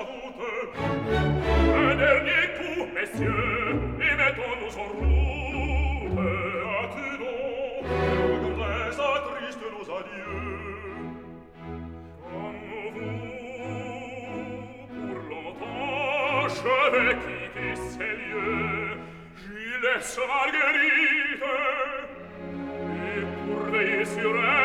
Un dernier coup, messieurs, et mettons-nous en route. Attendons, et regrets attristent nos adieux. Comme vous, pour longtemps, je vais quitter ces lieux. J'y laisse Marguerite, et pour veiller sur elle,